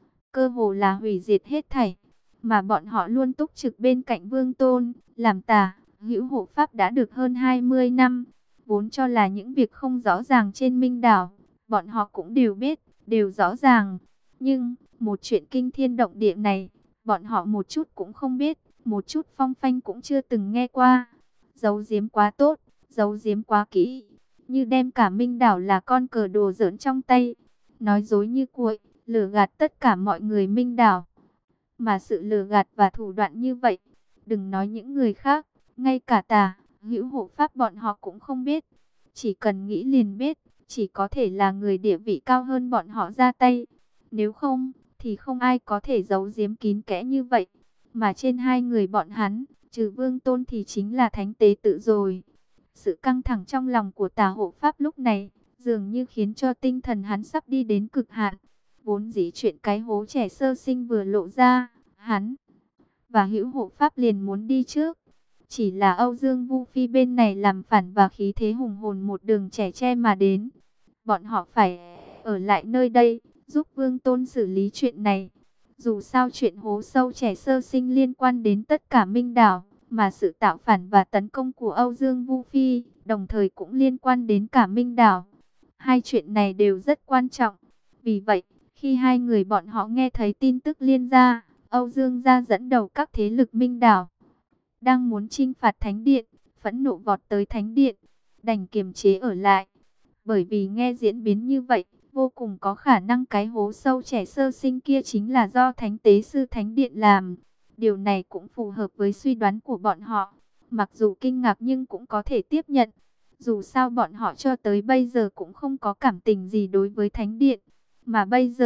cơ hồ là hủy diệt hết thảy. Mà bọn họ luôn túc trực bên cạnh Vương Tôn, làm Tả Hữu hộ pháp đã được hơn 20 năm. Vốn cho là những việc không rõ ràng trên Minh Đảo, bọn họ cũng đều biết, đều rõ ràng. Nhưng, một chuyện kinh thiên động địa này, bọn họ một chút cũng không biết, một chút phong phanh cũng chưa từng nghe qua. Giấu giếm quá tốt, giấu giếm quá kỹ, như đem cả Minh Đảo là con cờ đồ giỡn trong tay. Nói dối như cuội, lừa gạt tất cả mọi người Minh Đảo. Mà sự lừa gạt và thủ đoạn như vậy, đừng nói những người khác, ngay cả Tả Hữu hộ pháp bọn họ cũng không biết. Chỉ cần nghĩ liền biết, chỉ có thể là người địa vị cao hơn bọn họ ra tay. Nếu không, thì không ai có thể giấu giếm kín kẽ như vậy. Mà trên hai người bọn hắn, trừ Vương Tôn thì chính là Thánh Tế Tự rồi. Sự căng thẳng trong lòng của Tả Hộ Pháp lúc này, dường như khiến cho tinh thần hắn sắp đi đến cực hạn. Vốn dĩ chuyện cái hố trẻ sơ sinh vừa lộ ra, hắn và Hữu Hộ Pháp liền muốn đi trước. Chỉ là Âu Dương Vu Phi bên này làm phản và khí thế hùng hồn một đường chẻ che mà đến. Bọn họ phải ở lại nơi đây, giúp Vương Tôn xử lý chuyện này. Dù sao chuyện hố sâu trẻ sơ sinh liên quan đến tất cả Minh Đảo, mà sự tạo phản và tấn công của Âu Dương Vu Phi, đồng thời cũng liên quan đến cả Minh Đảo. Hai chuyện này đều rất quan trọng. Vì vậy, khi hai người bọn họ nghe thấy tin tức liên gia, Âu Dương gia dẫn đầu các thế lực Minh Đảo đang muốn chinh phạt Thánh Điện, phẫn nộ vọt tới Thánh Điện, đành kiềm chế ở lại. Bởi vì nghe diễn biến như vậy, vô cùng có khả năng cái hố sâu trẻ sơ sinh kia chính là do Thánh Tế Sư Thánh Điện làm. Điều này cũng phù hợp với suy đoán của bọn họ. Mặc dù kinh ngạc nhưng cũng có thể tiếp nhận. Dù sao bọn họ cho tới bây giờ cũng không có cảm tình gì đối với Thánh Điện. Mà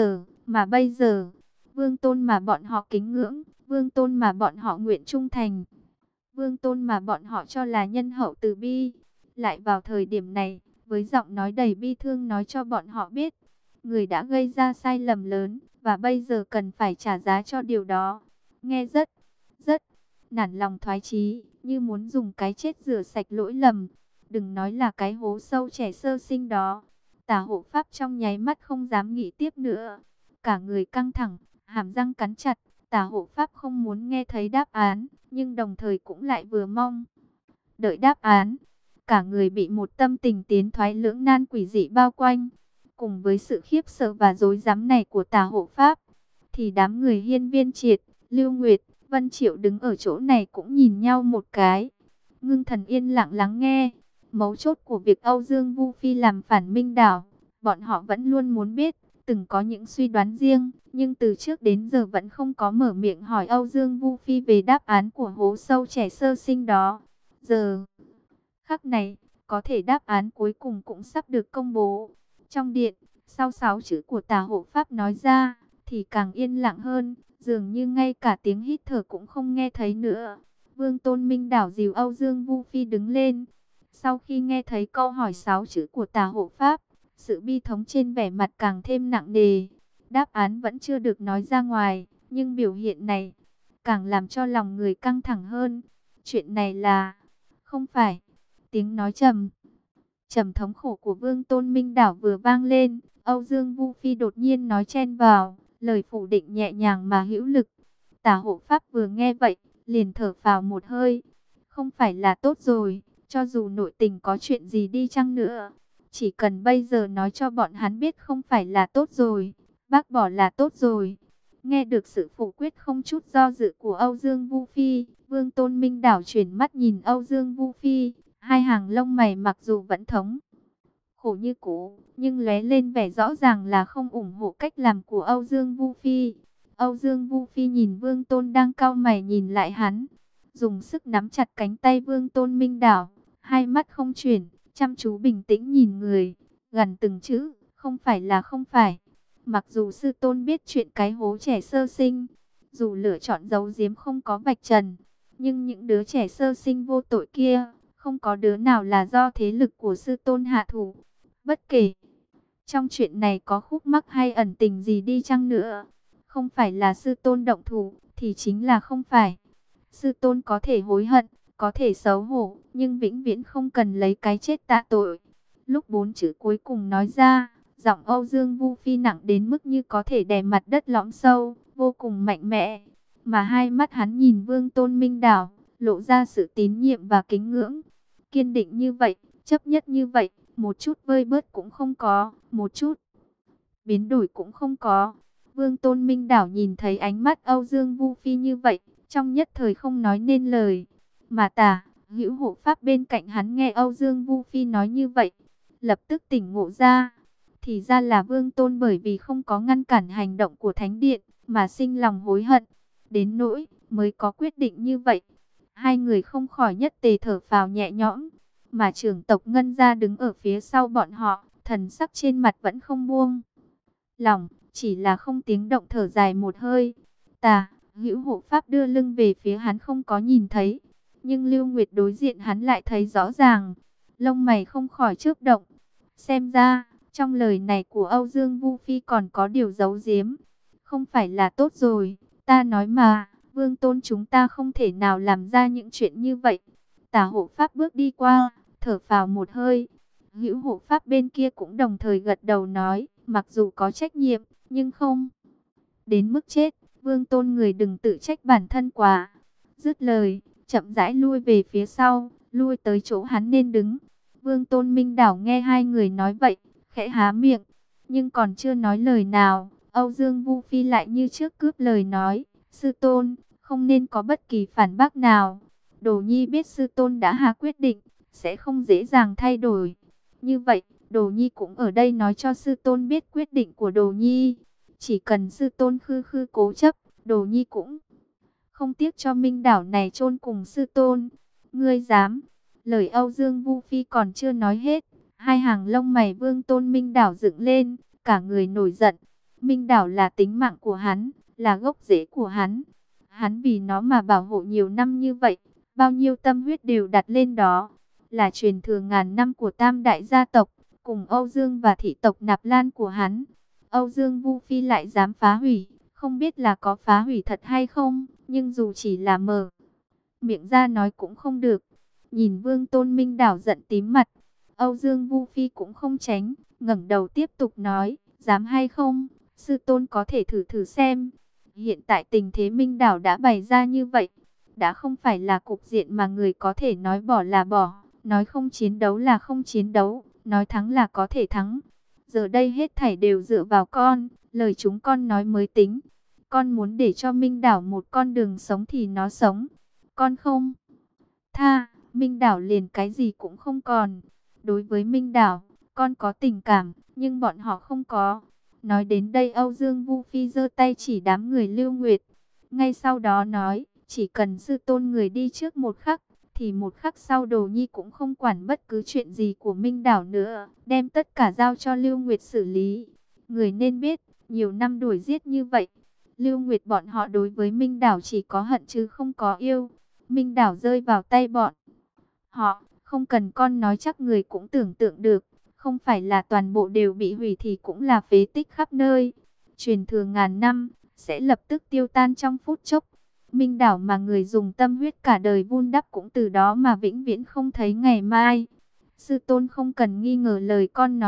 bây giờ, Vương Tôn mà bọn họ kính ngưỡng, Vương Tôn mà bọn họ nguyện trung thành, Vương Tôn mà bọn họ cho là nhân hậu từ bi, lại vào thời điểm này, với giọng nói đầy bi thương nói cho bọn họ biết, người đã gây ra sai lầm lớn, và bây giờ cần phải trả giá cho điều đó. Nghe rất nản lòng thoái chí, như muốn dùng cái chết rửa sạch lỗi lầm. Đừng nói là cái hố sâu trẻ sơ sinh đó. Tả Hộ Pháp trong nháy mắt không dám nghĩ tiếp nữa. Cả người căng thẳng, hàm răng cắn chặt. Tả Hộ Pháp không muốn nghe thấy đáp án, nhưng đồng thời cũng lại vừa mong đợi đáp án. Cả người bị một tâm tình tiến thoái lưỡng nan quỷ dị bao quanh. Cùng với sự khiếp sợ và rối rắm này của Tả Hộ Pháp, thì đám người Hiên Viên Triệt, Lưu Nguyệt, Vân Triệu đứng ở chỗ này cũng nhìn nhau một cái. Ngưng thần yên lặng lắng nghe. Mấu chốt của việc Âu Dương Vu Phi làm phản Minh Đảo, bọn họ vẫn luôn muốn biết, từng có những suy đoán riêng, nhưng từ trước đến giờ vẫn không có mở miệng hỏi Âu Dương Vu Phi về đáp án của hố sâu trẻ sơ sinh đó. Giờ khắc này, có thể đáp án cuối cùng cũng sắp được công bố. Trong điện, sau 6 chữ của Tả Hộ Pháp nói ra, thì càng yên lặng hơn, dường như ngay cả tiếng hít thở cũng không nghe thấy nữa. Vương Tôn Minh Đảo dìu Âu Dương Vu Phi đứng lên. Sau khi nghe thấy câu hỏi 6 chữ của Tả Hộ Pháp, sự bi thống trên vẻ mặt càng thêm nặng nề. Đáp án vẫn chưa được nói ra ngoài, nhưng biểu hiện này càng làm cho lòng người căng thẳng hơn. Chuyện này là không phải. Tiếng nói trầm thống khổ của Vương Tôn Minh Đảo vừa vang lên, Âu Dương Vu Phi đột nhiên nói chen vào, lời phủ định nhẹ nhàng mà hữu lực. Tả Hộ Pháp vừa nghe vậy, liền thở phào một hơi. Không phải là tốt rồi, cho dù nội tình có chuyện gì đi chăng nữa, chỉ cần bây giờ nói cho bọn hắn biết không phải là tốt rồi, bác bỏ là tốt rồi. Nghe được sự phủ quyết không chút do dự của Âu Dương Vu Phi, Vương Tôn Minh Đảo chuyển mắt nhìn Âu Dương Vu Phi, hai hàng lông mày mặc dù vẫn thống khổ như cũ, nhưng lóe lên vẻ rõ ràng là không ủng hộ cách làm của Âu Dương Vu Phi. Âu Dương Vu Phi nhìn Vương Tôn đang cau mày nhìn lại hắn, dùng sức nắm chặt cánh tay Vương Tôn Minh Đảo, hai mắt không chuyển, chăm chú bình tĩnh nhìn người, gằn từng chữ, không phải là không phải. Mặc dù sư tôn biết chuyện cái hố trẻ sơ sinh, dù lựa chọn giấu giếm không có vạch trần, nhưng những đứa trẻ sơ sinh vô tội kia, không có đứa nào là do thế lực của sư tôn hạ thủ. Bất kể trong chuyện này có khúc mắc hay ẩn tình gì đi chăng nữa, không phải là sư tôn động thủ, thì chính là không phải. Sư tôn có thể hối hận, có thể xấu hổ, nhưng vĩnh viễn không cần lấy cái chết tạ tội. Lúc 4 chữ cuối cùng nói ra, giọng Âu Dương Vu Phi nặng đến mức như có thể đè mặt đất lõm sâu, vô cùng mạnh mẽ. Mà hai mắt hắn nhìn Vương Tôn Minh Đảo, lộ ra sự tín nhiệm và kính ngưỡng. Kiên định như vậy, chấp nhất như vậy, một chút vơi bớt cũng không có, một chút biến đổi cũng không có. Vương Tôn Minh Đảo nhìn thấy ánh mắt Âu Dương Vu Phi như vậy, trong nhất thời không nói nên lời. Mà Tả Hữu Hộ Pháp bên cạnh hắn nghe Âu Dương Vu Phi nói như vậy, lập tức tỉnh ngộ ra. Thì ra là Vương Tôn bởi vì không có ngăn cản hành động của Thánh Điện, mà sinh lòng hối hận, đến nỗi mới có quyết định như vậy. Hai người không khỏi nhất tề thở phào nhẹ nhõm. mà trưởng tộc Ngân gia đứng ở phía sau bọn họ, thần sắc trên mặt vẫn không buông lỏng, chỉ là không tiếng động thở dài một hơi. Hữu hộ pháp đưa lưng về phía hắn không có nhìn thấy, nhưng Lưu Nguyệt đối diện hắn lại thấy rõ ràng, lông mày không khỏi chớp động. Xem ra, trong lời này của Âu Dương Vu Phi còn có điều giấu giếm. Không phải là tốt rồi, ta nói mà, Vương Tôn chúng ta không thể nào làm ra những chuyện như vậy. Tả hộ pháp bước đi qua, thở phào một hơi. Hữu hộ pháp bên kia cũng đồng thời gật đầu nói, mặc dù có trách nhiệm, nhưng không đến mức chết. Vương Tôn người đừng tự trách bản thân quá. Dứt lời, chậm rãi lui về phía sau, lui tới chỗ hắn nên đứng. Vương Tôn Minh Đảo nghe hai người nói vậy, khẽ há miệng, nhưng còn chưa nói lời nào, Âu Dương Vu Phi lại như trước cướp lời nói, sư tôn, không nên có bất kỳ phản bác nào. Đồ Nhi biết sư tôn đã hạ quyết định, sẽ không dễ dàng thay đổi. Như vậy, Đồ Nhi cũng ở đây nói cho sư tôn biết quyết định của Đồ Nhi. Chỉ cần sư tôn khư khư cố chấp, Đồ Nhi cũng không tiếc cho Minh Đảo này chôn cùng sư tôn. Ngươi dám? Lời Âu Dương Vu Phi còn chưa nói hết, hai hàng lông mày Vương Tôn Minh Đảo dựng lên, cả người nổi giận. Minh Đảo là tính mạng của hắn, là gốc rễ của hắn. Hắn vì nó mà bảo hộ nhiều năm như vậy, bao nhiêu tâm huyết đều đặt lên đó. Là truyền thừa ngàn năm của tam đại gia tộc, cùng Âu Dương và thị tộc Nạp Lan của hắn. Âu Dương Vu Phi lại dám phá hủy, không biết là có phá hủy thật hay không, nhưng dù chỉ là mở miệng ra nói cũng không được. Nhìn Vương Tôn Minh Đảo giận tím mặt, Âu Dương Vu Phi cũng không tránh, ngẩng đầu tiếp tục nói, dám hay không, sư tôn có thể thử thử xem. Hiện tại tình thế Minh Đảo đã bày ra như vậy, đã không phải là cục diện mà người có thể nói bỏ là bỏ, nói không chiến đấu là không chiến đấu, nói thắng là có thể thắng. Giờ đây hết thảy đều dựa vào con, lời chúng con nói mới tính. Con muốn để cho Minh Đảo một con đường sống thì nó sống, con không tha, Minh Đảo liền cái gì cũng không còn. Đối với Minh Đảo, con có tình cảm, nhưng bọn họ không có. Nói đến đây Âu Dương Vu Phi giơ tay chỉ đám người Lưu Nguyệt. Ngay sau đó nói, chỉ cần sư tôn người đi trước một khắc, thì một khắc sau Đồ Nhi cũng không quản bất cứ chuyện gì của Minh Đảo nữa. Đem tất cả giao cho Lưu Nguyệt xử lý. Người nên biết, nhiều năm đuổi giết như vậy, Lưu Nguyệt bọn họ đối với Minh Đảo chỉ có hận chứ không có yêu. Minh Đảo rơi vào tay bọn họ, không cần con nói chắc người cũng tưởng tượng được. Không phải là toàn bộ đều bị hủy thì cũng là phế tích khắp nơi. Truyền thừa ngàn năm, sẽ lập tức tiêu tan trong phút chốc. Minh Đảo mà người dùng tâm huyết cả đời vun đắp cũng từ đó mà vĩnh viễn không thấy ngày mai. Sư tôn không cần nghi ngờ lời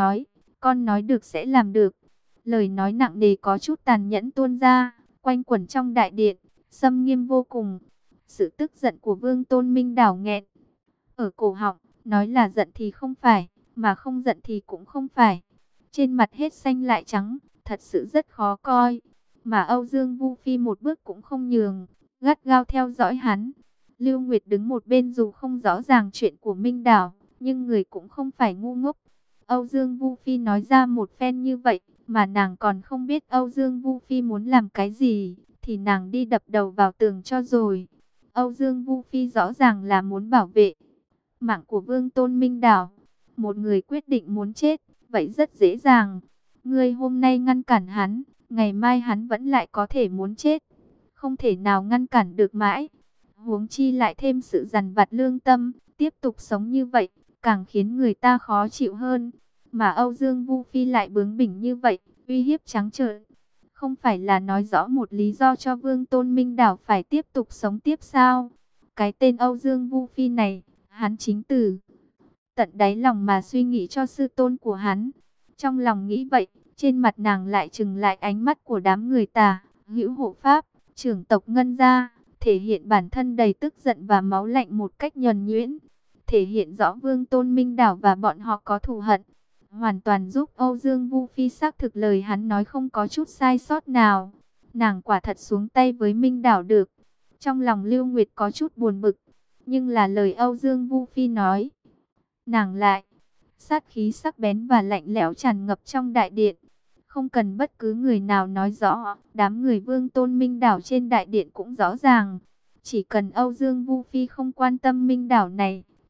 con nói được sẽ làm được. Lời nói nặng nề có chút tàn nhẫn tuôn ra, quanh quẩn trong đại điện, xâm nghiêm vô cùng. Sự tức giận của Vương Tôn Minh Đảo nghẹn ở cổ họng, nói là giận thì không phải, mà không giận thì cũng không phải. Trên mặt hết xanh lại trắng, thật sự rất khó coi. Mà Âu Dương Vu Phi một bước cũng không nhường, gắt gao theo dõi hắn. Lưu Nguyệt đứng một bên dù không rõ ràng chuyện của Minh Đảo, nhưng người cũng không phải ngu ngốc. Âu Dương Vu Phi nói ra một phen như vậy, mà nàng còn không biết Âu Dương Vu Phi muốn làm cái gì, thì nàng đi đập đầu vào tường cho rồi. Âu Dương Vu Phi rõ ràng là muốn bảo vệ mạng của Vương Tôn Minh Đảo. Một người quyết định muốn chết, vậy rất dễ dàng. Ngươi hôm nay ngăn cản hắn, ngày mai hắn vẫn lại có thể muốn chết. Không thể nào ngăn cản được mãi. Huống chi lại thêm sự dằn vặt lương tâm, tiếp tục sống như vậy, càng khiến người ta khó chịu hơn. Mà Âu Dương Vu Phi lại bướng bỉnh như vậy, uy hiếp trắng trợn. Không phải là nói rõ một lý do cho Vương Tôn Minh Đảo phải tiếp tục sống tiếp sao? Cái tên Âu Dương Vu Phi này, hắn chính từ tận đáy lòng mà suy nghĩ cho sư tôn của hắn. Trong lòng nghĩ vậy, trên mặt nàng lại trừng lại ánh mắt của đám người Tả, Hữu hộ pháp, trưởng tộc Ngân gia, thể hiện bản thân đầy tức giận và máu lạnh một cách nhuần nhuyễn, thể hiện rõ Vương Tôn Minh Đảo và bọn họ có thù hận. Hoàn toàn giúp Âu Dương Vu Phi xác thực lời hắn nói không có chút sai sót nào. Nàng quả thật xuống tay với Minh Đảo được. Trong lòng Lưu Nguyệt có chút buồn bực, nhưng là lời Âu Dương Vu Phi nói, nàng lại sát khí sắc bén và lạnh lẽo tràn ngập trong đại điện. Không cần bất cứ người nào nói rõ, đám người Vương Tôn Minh Đảo trên đại điện cũng rõ ràng. Chỉ cần Âu Dương Vu Phi không quan tâm Minh Đảo này,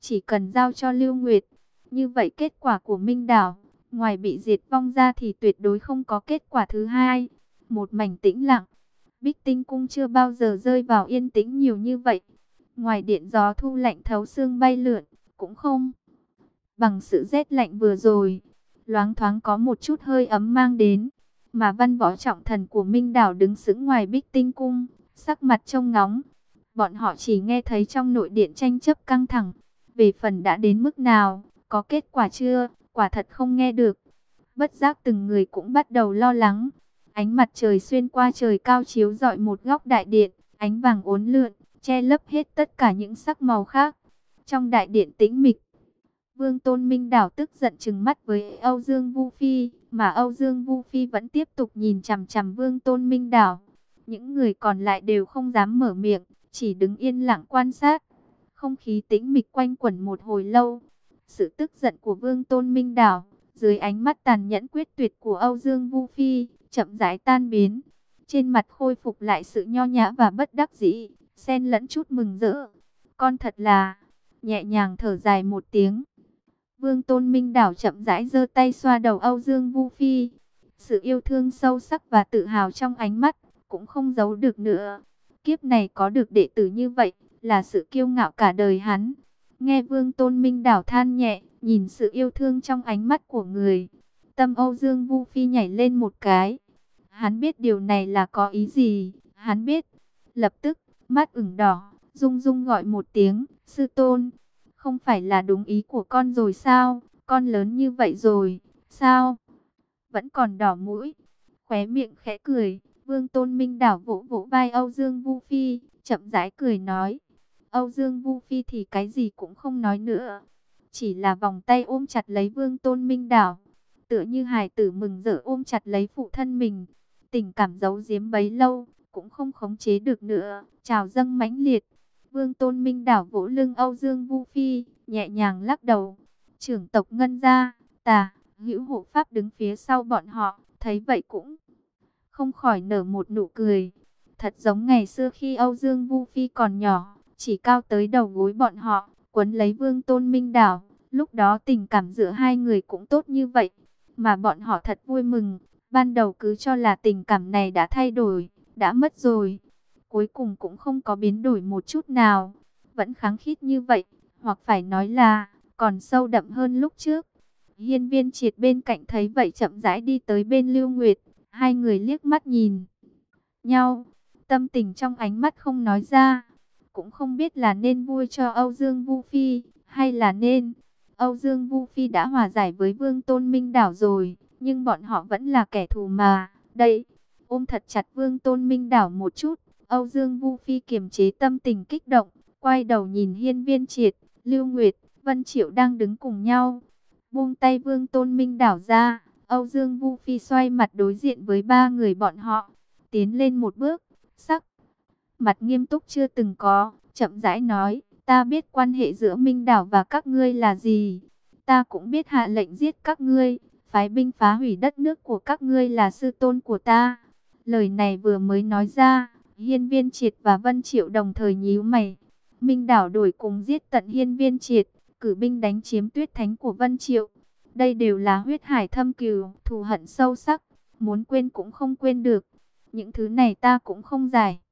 chỉ cần giao cho Lưu Nguyệt, như vậy kết quả của Minh Đảo, ngoài bị diệt vong ra thì tuyệt đối không có kết quả thứ hai. Một mảnh tĩnh lặng, Bích Tinh Cung chưa bao giờ rơi vào yên tĩnh nhiều như vậy. Ngoài điện gió thu lạnh thấu xương bay lượn, cũng không bằng sự rét lạnh vừa rồi. Loáng thoáng có một chút hơi ấm mang đến, mà văn võ trọng thần của Minh Đảo đứng sững ngoài Bích Tinh Cung, sắc mặt trông ngóng. Bọn họ chỉ nghe thấy trong nội điện tranh chấp căng thẳng. Về phần đã đến mức nào, có kết quả chưa, quả thật không nghe được. Bất giác từng người cũng bắt đầu lo lắng. Ánh mặt trời xuyên qua trời cao chiếu rọi một góc đại điện, ánh vàng uốn lượn, che lấp hết tất cả những sắc màu khác. Trong đại điện tĩnh mịch, Vương Tôn Minh Đảo tức giận trừng mắt với Âu Dương Vu Phi, mà Âu Dương Vu Phi vẫn tiếp tục nhìn chằm chằm Vương Tôn Minh Đảo. Những người còn lại đều không dám mở miệng, chỉ đứng yên lặng quan sát. Không khí tĩnh mịch quanh quẩn một hồi lâu. Sự tức giận của Vương Tôn Minh Đảo, dưới ánh mắt tàn nhẫn quyết tuyệt của Âu Dương Vu Phi, chậm rãi tan biến. Trên mặt khôi phục lại sự nho nhã và bất đắc dĩ, xen lẫn chút mừng rỡ. Con thật là, nhẹ nhàng thở dài một tiếng. Vương Tôn Minh Đảo chậm rãi giơ tay xoa đầu Âu Dương Vu Phi. Sự yêu thương sâu sắc và tự hào trong ánh mắt, cũng không giấu được nữa. Kiếp này có được đệ tử như vậy, là sự kiêu ngạo cả đời hắn. Nghe Vương Tôn Minh Đảo than nhẹ, nhìn sự yêu thương trong ánh mắt của người. Tâm Âu Dương Vu Phi nhảy lên một cái. Hắn biết điều này là có ý gì, hắn biết. Lập tức, mắt ửng đỏ, rung rung gọi một tiếng, sư tôn. Không phải là đúng ý của con rồi sao, con lớn như vậy rồi, sao? Vẫn còn đỏ mũi, khóe miệng khẽ cười. Vương Tôn Minh Đảo vỗ vỗ vai Âu Dương Vu Phi, chậm rãi cười nói. Âu Dương Vu Phi thì cái gì cũng không nói nữa, chỉ là vòng tay ôm chặt lấy Vương Tôn Minh Đảo, tựa như hài tử mừng rỡ ôm chặt lấy phụ thân mình. Tình cảm giấu giếm bấy lâu, cũng không khống chế được nữa, trào dâng mãnh liệt. Vương Tôn Minh Đảo vỗ lưng Âu Dương Vu Phi, nhẹ nhàng lắc đầu. Trưởng tộc Ngân gia, Tà, Hữu hộ pháp đứng phía sau bọn họ, thấy vậy cũng không khỏi nở một nụ cười. Thật giống ngày xưa khi Âu Dương Vu Phi còn nhỏ, chỉ cao tới đầu gối bọn họ, quấn lấy Vương Tôn Minh Đảo. Lúc đó tình cảm giữa hai người cũng tốt như vậy, mà bọn họ thật vui mừng. Ban đầu cứ cho là tình cảm này đã thay đổi, đã mất rồi. Cuối cùng cũng không có biến đổi một chút nào, vẫn khăng khít như vậy, hoặc phải nói là còn sâu đậm hơn lúc trước. Hiên Viên Triệt bên cạnh thấy vậy chậm rãi đi tới bên Lưu Nguyệt. Hai người liếc mắt nhìn nhau, tâm tình trong ánh mắt không nói ra. Cũng không biết là nên vui cho Âu Dương Vu Phi, hay là nên. Âu Dương Vu Phi đã hòa giải với Vương Tôn Minh Đảo rồi, nhưng bọn họ vẫn là kẻ thù mà. Đây, ôm thật chặt Vương Tôn Minh Đảo một chút. Âu Dương Vu Phi kiềm chế tâm tình kích động, quay đầu nhìn Hiên Viên Triệt, Lưu Nguyệt, Vân Triệu đang đứng cùng nhau. Buông tay Vương Tôn Minh Đảo ra, Âu Dương Vu Phi xoay mặt đối diện với ba người bọn họ, tiến lên một bước, sắc mặt nghiêm túc chưa từng có, chậm rãi nói, ta biết quan hệ giữa Minh Đảo và các ngươi là gì, ta cũng biết hạ lệnh giết các ngươi, phái binh phá hủy đất nước của các ngươi là sư tôn của ta. Lời này vừa mới nói ra, Hiên Viên Triệt và Vân Triệu đồng thời nhíu mày. Minh Đảo đổi cùng giết tận Hiên Viên Triệt, cử binh đánh chiếm Tuyết Thánh của Vân Triệu. Đây đều là huyết hải thâm cừu, thù hận sâu sắc, muốn quên cũng không quên được. Những thứ này ta cũng không giải